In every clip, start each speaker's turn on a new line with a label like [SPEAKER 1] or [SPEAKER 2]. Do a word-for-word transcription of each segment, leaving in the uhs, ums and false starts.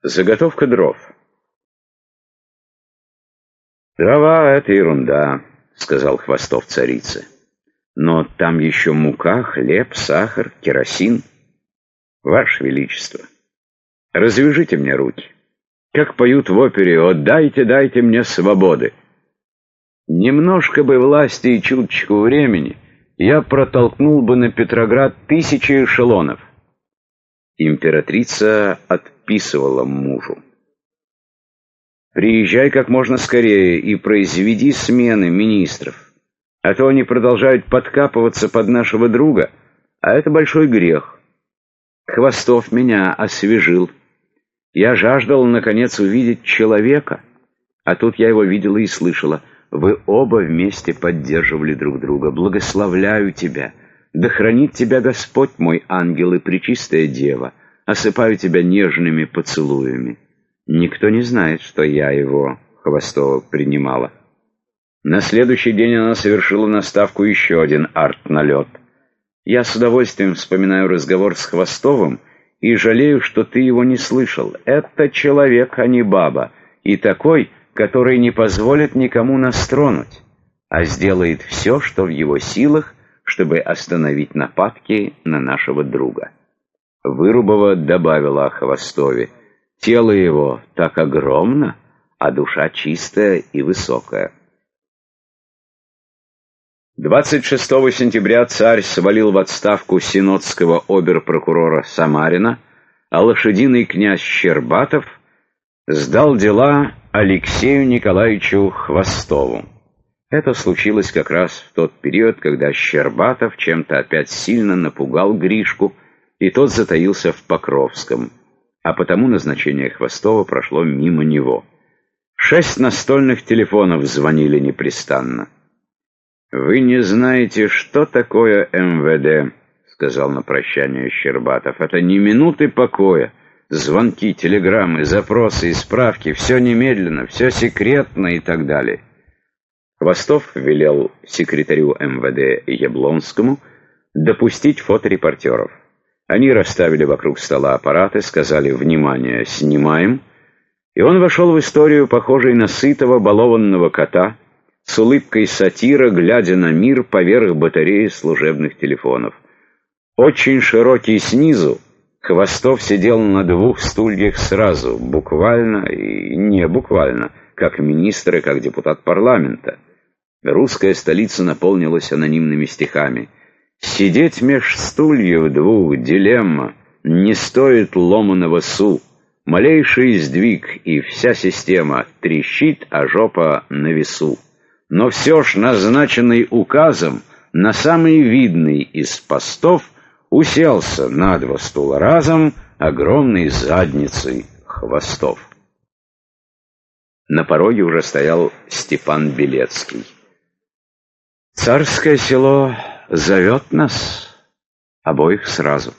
[SPEAKER 1] Заготовка дров. «Дрова — это ерунда», — сказал Хвостов царице. «Но там еще мука, хлеб, сахар, керосин. Ваше Величество, развяжите мне руки. Как поют в опере: «О, дайте, дайте мне свободы». Немножко бы власти и чуточку времени, я протолкнул бы на Петроград тысячи эшелонов». Императрица отписывала мужу: «Приезжай как можно скорее и произведи смены министров, а то они продолжают подкапываться под нашего друга, а это большой грех. Хвостов меня освежил. Я жаждал, наконец, увидеть человека, а тут я его видела и слышала. Вы оба вместе поддерживали друг друга. Благословляю тебя. Да хранит тебя Господь, мой ангел и пречистая дева. Осыпаю тебя нежными поцелуями». Никто не знает, что я его, Хвостова, принимала. На следующий день она совершила на Ставку еще один арт-налет. Я с удовольствием вспоминаю разговор с Хвостовым и жалею, что ты его не слышал. Это человек, а не баба, и такой, который не позволит никому нас тронуть, а сделает все, что в его силах, чтобы остановить нападки на нашего друга. Вырубова добавила о Хвостове: тело его так огромно, а душа чистая и высокая. двадцать шестого сентября царь свалил в отставку синодского обер-прокурора Самарина, а лошадиный князь Щербатов сдал дела Алексею Николаевичу Хвостову. Это случилось как раз в тот период, когда Щербатов чем-то опять сильно напугал Гришку, и тот затаился в Покровском, а потому назначение Хвостова прошло мимо него. Шесть настольных телефонов звонили непрестанно. «Вы не знаете, что такое эм вэ дэ», — сказал на прощание Щербатов. «Это не минуты покоя. Звонки, телеграммы, запросы и справки. Все немедленно, все секретно и так далее». Хвостов велел секретарю эм вэ дэ Яблонскому допустить фоторепортеров. Они расставили вокруг стола аппараты, сказали: «Внимание, снимаем». И он вошел в историю, похожей на сытого балованного кота, с улыбкой сатира, глядя на мир поверх батареи служебных телефонов. Очень широкий снизу, Хвостов сидел на двух стульях сразу, буквально и не буквально, как министр и как депутат парламента. Русская столица наполнилась анонимными стихами. «Сидеть меж стульев двух дилемма, не стоит ломаного су. Малейший сдвиг, и вся система трещит, а жопа на весу. Но все ж назначенный указом на самый видный из постов уселся на два стула разом огромной задницей Хвостов». На пороге уже стоял Степан Белецкий. «Царское село зовет нас обоих сразу».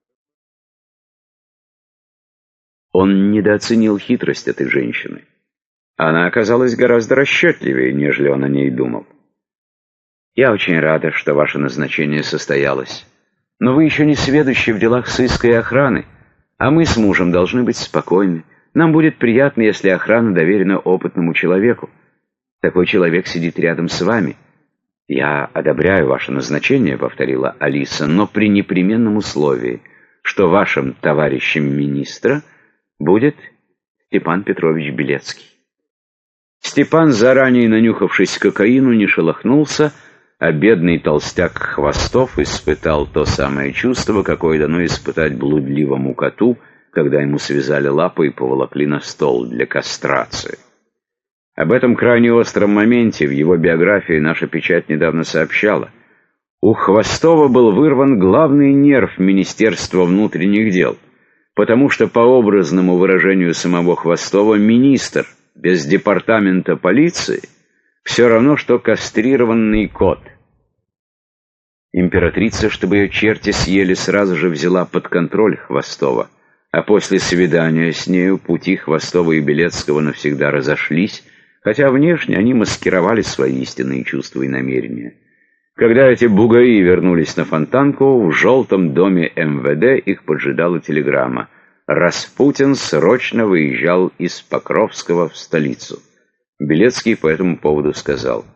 [SPEAKER 1] Он недооценил хитрость этой женщины. Она оказалась гораздо расчетливее, нежели он о ней думал. «Я очень рада, что ваше назначение состоялось. Но вы еще не сведущи в делах сыска и охраны, а мы с мужем должны быть спокойны. Нам будет приятно, если охрана доверена опытному человеку. Такой человек сидит рядом с вами». «Я одобряю ваше назначение», — повторила Алиса, «но при непременном условии, что вашим товарищем министра будет Степан Петрович Белецкий». Степан, заранее нанюхавшись кокаину, не шелохнулся, а бедный толстяк Хвостов испытал то самое чувство, какое дано испытать блудливому коту, когда ему связали лапы и поволокли на стол для кастрации. Об этом крайне остром моменте в его биографии наша печать недавно сообщала. У Хвостова был вырван главный нерв Министерства внутренних дел, потому что, по образному выражению самого Хвостова, министр без департамента полиции все равно, что кастрированный кот. Императрица, чтобы ее черти съели, сразу же взяла под контроль Хвостова, а после свидания с нею пути Хвостова и Белецкого навсегда разошлись, хотя внешне они маскировали свои истинные чувства и намерения. Когда эти бугаи вернулись на Фонтанку, в желтом доме эм вэ дэ их поджидала телеграмма: Распутин срочно выезжал из Покровского в столицу. Белецкий по этому поводу сказал: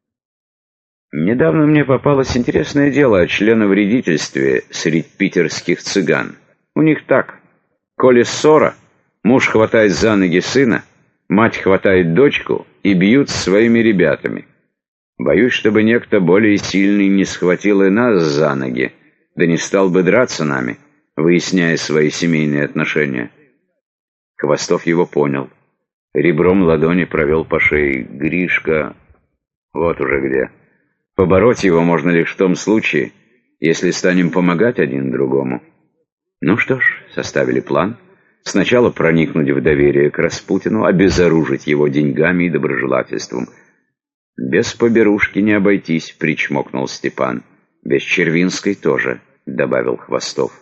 [SPEAKER 1] «Недавно мне попалось интересное дело о членовредительстве среди питерских цыган. У них так: коли ссора, муж хватает за ноги сына, мать хватает дочку и бьют своими ребятами. Боюсь, чтобы некто более сильный не схватил и нас за ноги, да не стал бы драться нами, выясняя свои семейные отношения». Хвостов его понял. Ребром ладони провел по шее. «Гришка, вот уже где. Побороть его можно лишь в том случае, если станем помогать один другому». Ну что ж, составили план. Сначала проникнуть в доверие к Распутину, обезоружить его деньгами и доброжелательством. «Без поберушки не обойтись», — причмокнул Степан. «Без Червинской тоже», — добавил Хвостов.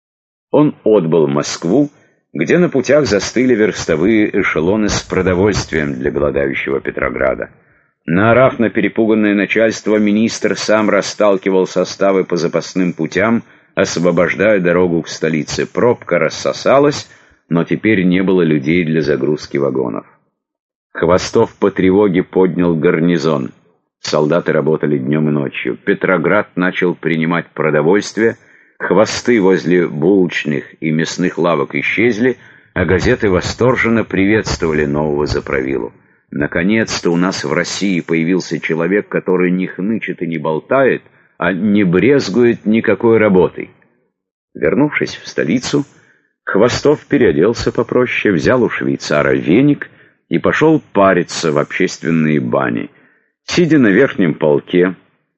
[SPEAKER 1] Он отбыл в Москву, где на путях застыли верстовые эшелоны с продовольствием для голодающего Петрограда. Наорав на перепуганное начальство, министр сам расталкивал составы по запасным путям, освобождая дорогу к столице. Пробка рассосалась, но теперь не было людей для загрузки вагонов. Хвостов по тревоге поднял гарнизон. Солдаты работали днем и ночью. Петроград начал принимать продовольствие, хвосты возле булочных и мясных лавок исчезли, а газеты восторженно приветствовали нового заправилу. Наконец-то у нас в России появился человек, который не хнычет и не болтает, а не брезгует никакой работой. Вернувшись в столицу, Хвостов переоделся попроще, взял у швейцара веник и пошел париться в общественные бани. Сидя на верхнем полке,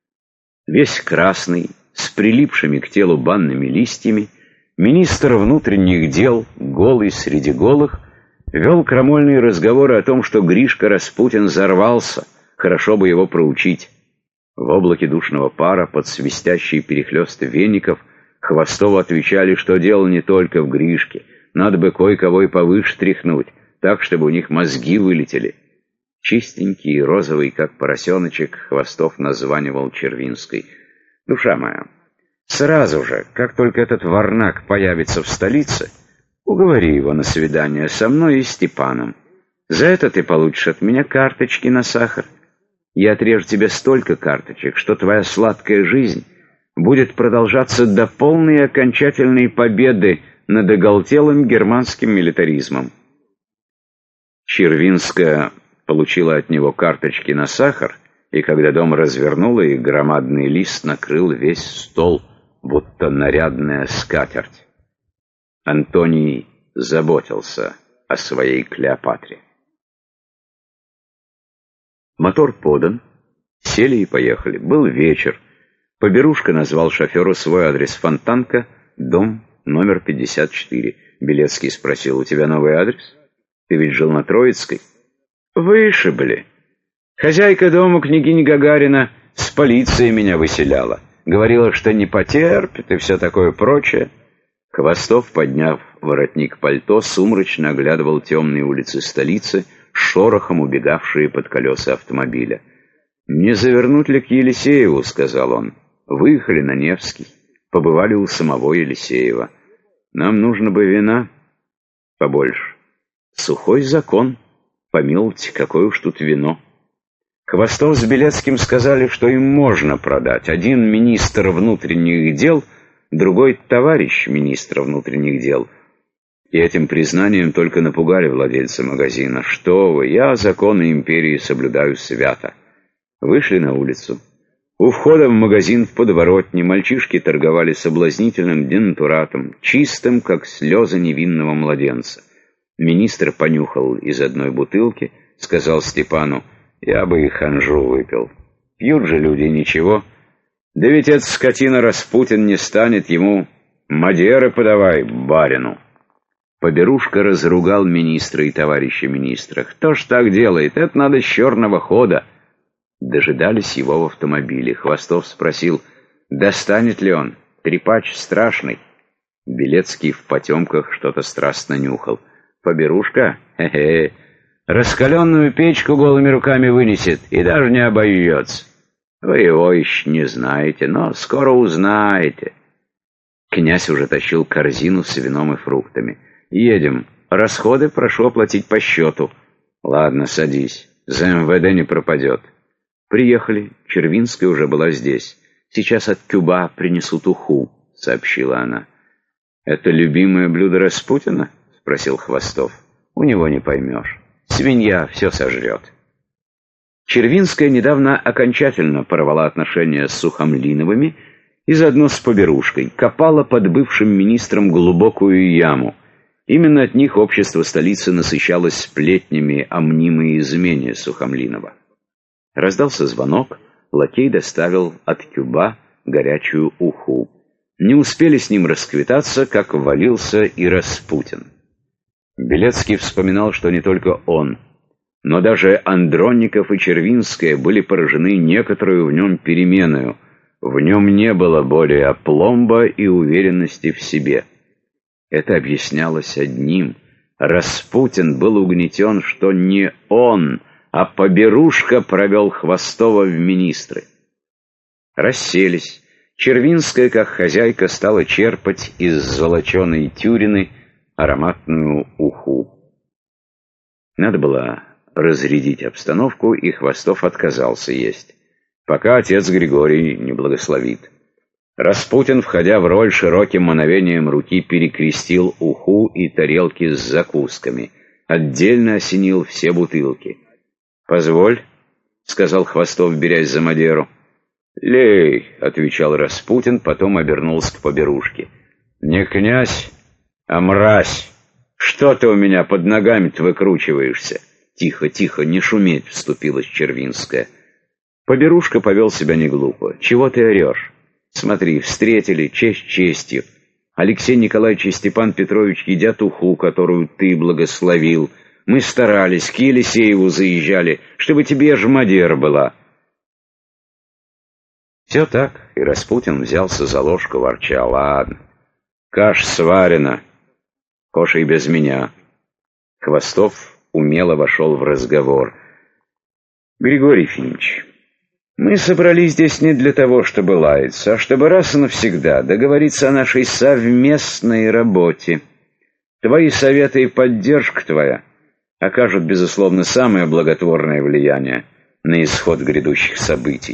[SPEAKER 1] весь красный, с прилипшими к телу банными листьями, министр внутренних дел, голый среди голых, вел крамольные разговоры о том, что Гришка Распутин взорвался, хорошо бы его проучить. В облаке душного пара, под свистящий перехлёст веников, Хвостову отвечали, что дело не только в Гришке, надо бы кое-кого и повыше тряхнуть, так, чтобы у них мозги вылетели. Чистенький и розовый, как поросеночек, Хвостов названивал Червинской. «Душа моя, сразу же, как только этот варнак появится в столице, уговори его на свидание со мной и Степаном. За это ты получишь от меня карточки на сахар. Я отрежу тебе столько карточек, что твоя сладкая жизнь будет продолжаться до полной и окончательной победы над оголтелым германским милитаризмом». Червинская получила от него карточки на сахар, и когда дом развернула, и громадный лист накрыл весь стол, будто нарядная скатерть. Антоний заботился о своей Клеопатре. Мотор подан, сели и поехали. Был вечер. Поберушка назвал шоферу свой адрес: Фонтанка, дом номер пятьдесят четыре. Белецкий спросил: «У тебя новый адрес? Ты ведь жил на Троицкой?» «Вышибли. Хозяйка дома, княгиня Гагарина, с полицией меня выселяла. Говорила, что не потерпит и все такое прочее». Хвостов, подняв воротник пальто, сумрачно оглядывал темные улицы столицы, шорохом убегавшие под колеса автомобиля. «Не завернуть ли к Елисееву?» — сказал он. «Выехали на Невский, побывали у самого Елисеева. Нам нужно бы вина побольше. Сухой закон. Помилуйте, какое уж тут вино». Хвостов с Белецким сказали, что им можно продать. Один министр внутренних дел, другой товарищ министра внутренних дел. И этим признанием только напугали владельца магазина. «Что вы, я законы империи соблюдаю свято». Вышли на улицу. У входа в магазин в подворотне мальчишки торговали соблазнительным денатуратом, чистым, как слезы невинного младенца. Министр понюхал из одной бутылки, сказал Степану: «Я бы и ханжу выпил. Пьют же люди, ничего. Да ведь эта скотина Распутин не станет, ему мадеры подавай, барину». Поберушка разругал министра и товарища министра. «Кто ж так делает? Это надо с черного хода». Дожидались его в автомобиле. Хвостов спросил: «Достанет ли он? Трепач страшный». Белецкий в потемках что-то страстно нюхал. «Поберушка? Хе-хе. Раскаленную печку голыми руками вынесет и даже не обойдется. Вы его еще не знаете, но скоро узнаете». Князь уже тащил корзину с вином и фруктами. Едем. Расходы прошу оплатить по счету. Ладно, садись. За эм вэ дэ не пропадет. Приехали. Червинская уже была здесь. Сейчас от Кюба принесут уху, сообщила она. Это любимое блюдо Распутина? Спросил Хвостов. У него не поймешь. Свинья все сожрет. Червинская недавно окончательно порвала отношения с Сухомлиновыми и заодно с Поберушкой, копала под бывшим министром глубокую яму. Именно от них общество столицы насыщалось сплетнями о мнимой измене Сухомлинова. Раздался звонок, лакей доставил от Кюба горячую уху. Не успели с ним расквитаться, как ввалился и Распутин. Белецкий вспоминал, что не только он, но даже Андронников и Червинская были поражены некоторую в нем переменою. В нем не было более опломба и уверенности в себе. Это объяснялось одним. Распутин был угнетен, что не он, а Поберушка провел Хвостова в министры. Расселись. Червинская, как хозяйка, стала черпать из золоченой тюрины ароматную уху. Надо было разрядить обстановку, и Хвостов отказался есть, пока отец Григорий не благословит. Распутин, входя в роль, широким мановением руки перекрестил уху и тарелки с закусками, отдельно осенил все бутылки. «Позволь», — сказал Хвостов, берясь за Мадеру. «Лей», — отвечал Распутин, потом обернулся к Поберушке. «Не князь, а мразь! Что ты у меня под ногами-то выкручиваешься?» «Тихо, тихо, не шуметь», — вступилась Червинская. Поберушка повел себя не глупо. «Чего ты орешь? Смотри, встретили, честь честью. Алексей Николаевич и Степан Петрович едят уху, которую ты благословил. Мы старались, к Елисееву заезжали, чтобы тебе ж Мадера была». Все так, и Распутин взялся за ложку, ворча. «Ладно, каша сварена, хошь и без меня». Хвостов умело вошел в разговор. «Григорий Ефимович, мы собрались здесь не для того, чтобы лаяться, а чтобы раз и навсегда договориться о нашей совместной работе. Твои советы и поддержка твоя окажут, безусловно, самое благотворное влияние на исход грядущих событий».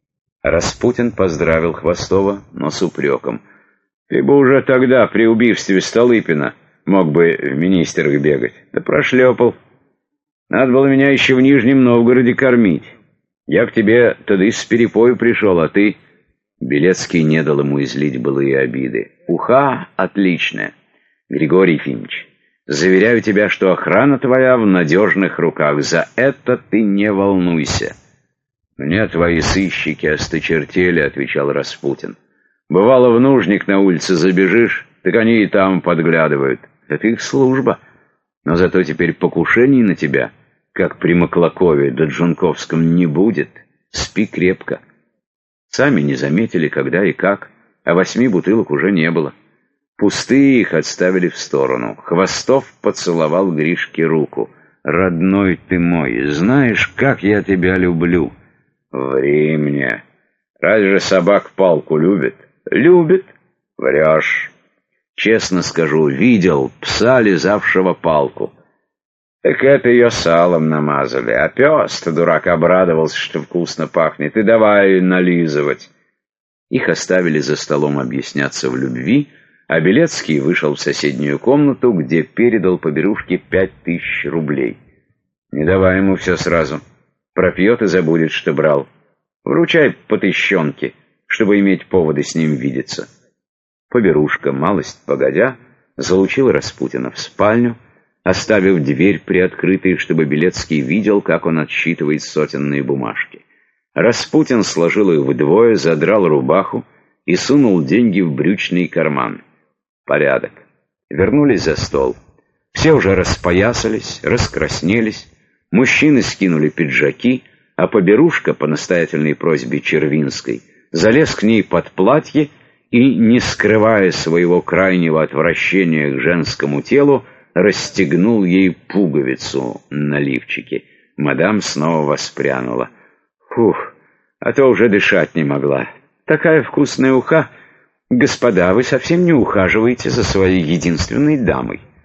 [SPEAKER 1] Распутин поздравил Хвостова, но с упреком. «Ты бы уже тогда, при убийстве Столыпина, мог бы в министрах бегать. Да прошлепал. Надо было меня еще в Нижнем Новгороде кормить. Я к тебе тогда с перепою пришел, а ты...» Белецкий не дал ему излить былые обиды. «Уха отличная. Григорий Ефимович, заверяю тебя, что охрана твоя в надежных руках. За это ты не волнуйся». «Мне твои сыщики осточертели», — отвечал Распутин. «Бывало, в нужник на улице забежишь, так они и там подглядывают. Это их служба. Но зато теперь покушений на тебя, как при Маклакове да Джунковском, не будет. Спи крепко». Сами не заметили, когда и как, а восьми бутылок уже не было. Пустые их отставили в сторону. Хвостов поцеловал Гришке руку. «Родной ты мой, знаешь, как я тебя люблю». «Ври мне. Разве же собак палку любит?» «Любит. Врешь. Честно скажу, видел пса, лизавшего палку. Так это ее салом намазали. А пес-то, дурак, обрадовался, что вкусно пахнет, и давай нализывать». Их оставили за столом объясняться в любви, а Белецкий вышел в соседнюю комнату, где передал Поберушке пять тысяч рублей. «Не давай ему все сразу. Пропьет и забудет, что брал. Вручай по тыщенке, чтобы иметь поводы с ним видеться». Поберушка, малость погодя, залучил Распутина в спальню, оставив дверь приоткрытой, чтобы Белецкий видел, как он отсчитывает сотенные бумажки. Распутин сложил их вдвое, задрал рубаху и сунул деньги в брючный карман. Порядок. Вернулись за стол. Все уже распоясались, раскраснелись. Мужчины скинули пиджаки, а Поберушка, по настоятельной просьбе Червинской, залез к ней под платье и, не скрывая своего крайнего отвращения к женскому телу, расстегнул ей пуговицу на лифчике. Мадам снова воспрянула. «Фух, а то уже дышать не могла. Такая вкусная уха. Господа, вы совсем не ухаживаете за своей единственной дамой».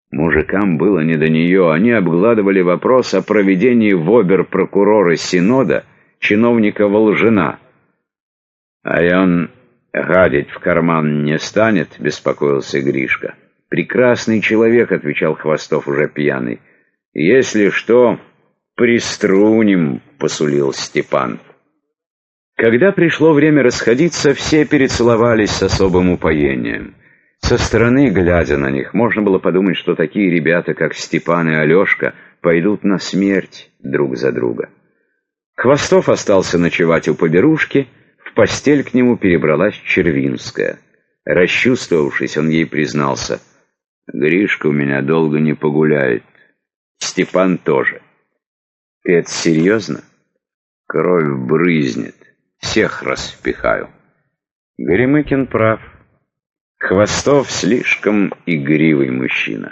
[SPEAKER 1] Мужикам было не до нее, они обгладывали вопрос о проведении в обер-прокурора Синода чиновника Волжина. «А и он гадить в карман не станет?» — беспокоился Гришка. «Прекрасный человек», — отвечал Хвостов уже пьяный. «Если что, приструним», — посулил Степан. Когда пришло время расходиться, все перецеловались с особым упоением. Со стороны, глядя на них, можно было подумать, что такие ребята, как Степан и Алешка, пойдут на смерть друг за друга. Хвостов остался ночевать у поберушки, в постель к нему перебралась Червинская. Расчувствовавшись, он ей признался: «Гришка у меня долго не погуляет. Степан тоже». «Ты это серьезно?» «Кровь брызнет. Всех распихаю». Горемыкин прав. Хвостов слишком игривый мужчина.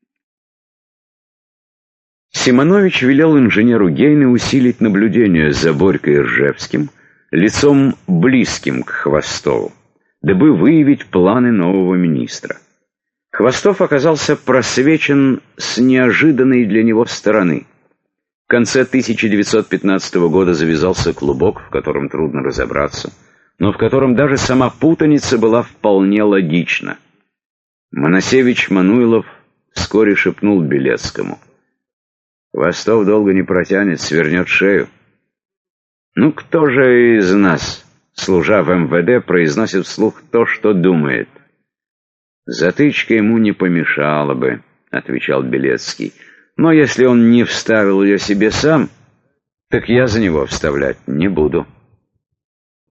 [SPEAKER 1] Симонович велел инженеру Гейне усилить наблюдение за Борькой и Ржевским, лицом близким к Хвостову, дабы выявить планы нового министра. Хвостов оказался просвечен с неожиданной для него стороны. В конце тысяча девятьсот пятнадцатого года завязался клубок, в котором трудно разобраться, но в котором даже сама путаница была вполне логична. Моносевич Мануйлов вскоре шепнул Белецкому: «Хвостов долго не протянет, свернет шею». Ну кто же из нас, служа в эм вэ дэ, произносит вслух то, что думает? «Затычка ему не помешала бы», — отвечал Белецкий. «Но если он не вставил ее себе сам, так я за него вставлять не буду».